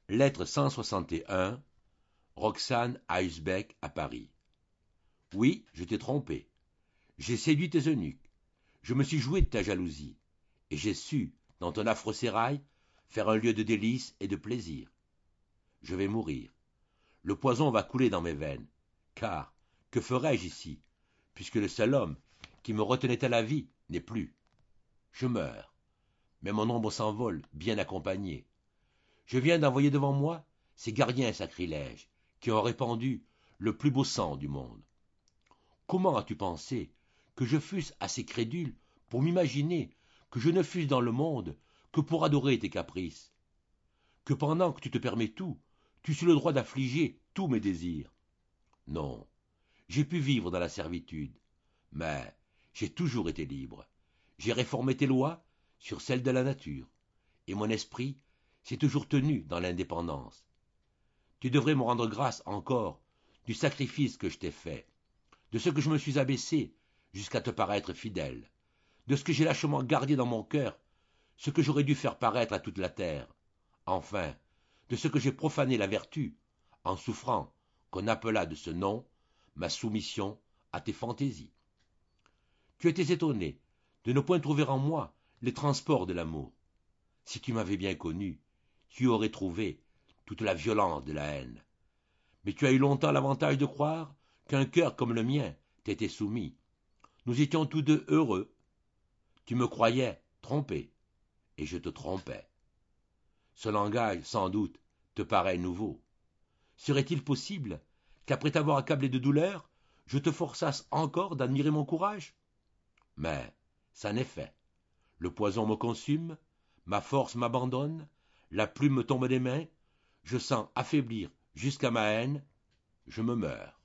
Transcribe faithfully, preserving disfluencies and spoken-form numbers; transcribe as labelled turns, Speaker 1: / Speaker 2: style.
Speaker 1: Lettre cent soixante et un, Roxane Heisbeck à Paris. Oui, je t'ai trompé. J'ai séduit tes eunuques. Je me suis joué de ta jalousie. Et j'ai su, dans ton affreux sérail, faire un lieu de délices et de plaisir. Je vais mourir. Le poison va couler dans mes veines. Car, que ferais-je ici, puisque le seul homme qui me retenait à la vie n'est plus? Je meurs. Mais mon ombre s'envole, bien accompagnée. Je viens d'envoyer devant moi ces gardiens sacrilèges qui ont répandu le plus beau sang du monde. Comment as-tu pensé que je fusse assez crédule pour m'imaginer que je ne fusse dans le monde que pour adorer tes caprices? Que pendant que tu te permets tout, tu eusses le droit d'affliger tous mes désirs? Non, j'ai pu vivre dans la servitude, mais j'ai toujours été libre. J'ai réformé tes lois sur celles de la nature, et mon esprit s'est toujours tenu dans l'indépendance. Tu devrais me rendre grâce encore du sacrifice que je t'ai fait, de ce que je me suis abaissé jusqu'à te paraître fidèle, de ce que j'ai lâchement gardé dans mon cœur, ce que j'aurais dû faire paraître à toute la terre, enfin, de ce que j'ai profané la vertu, en souffrant qu'on appelât de ce nom ma soumission à tes fantaisies. Tu étais étonné de ne point trouver en moi les transports de l'amour. Si tu m'avais bien connu, tu aurais trouvé toute la violence de la haine. Mais tu as eu longtemps l'avantage de croire qu'un cœur comme le mien t'était soumis. Nous étions tous deux heureux. Tu me croyais trompé, et je te trompais. Ce langage, sans doute, te paraît nouveau. Serait-il possible qu'après t'avoir accablé de douleur, je te forçasse encore d'admirer mon courage? Mais ça n'est fait. Le poison me consume, ma force m'abandonne, la plume me tombe des mains, je sens affaiblir jusqu'à ma haine, je me meurs.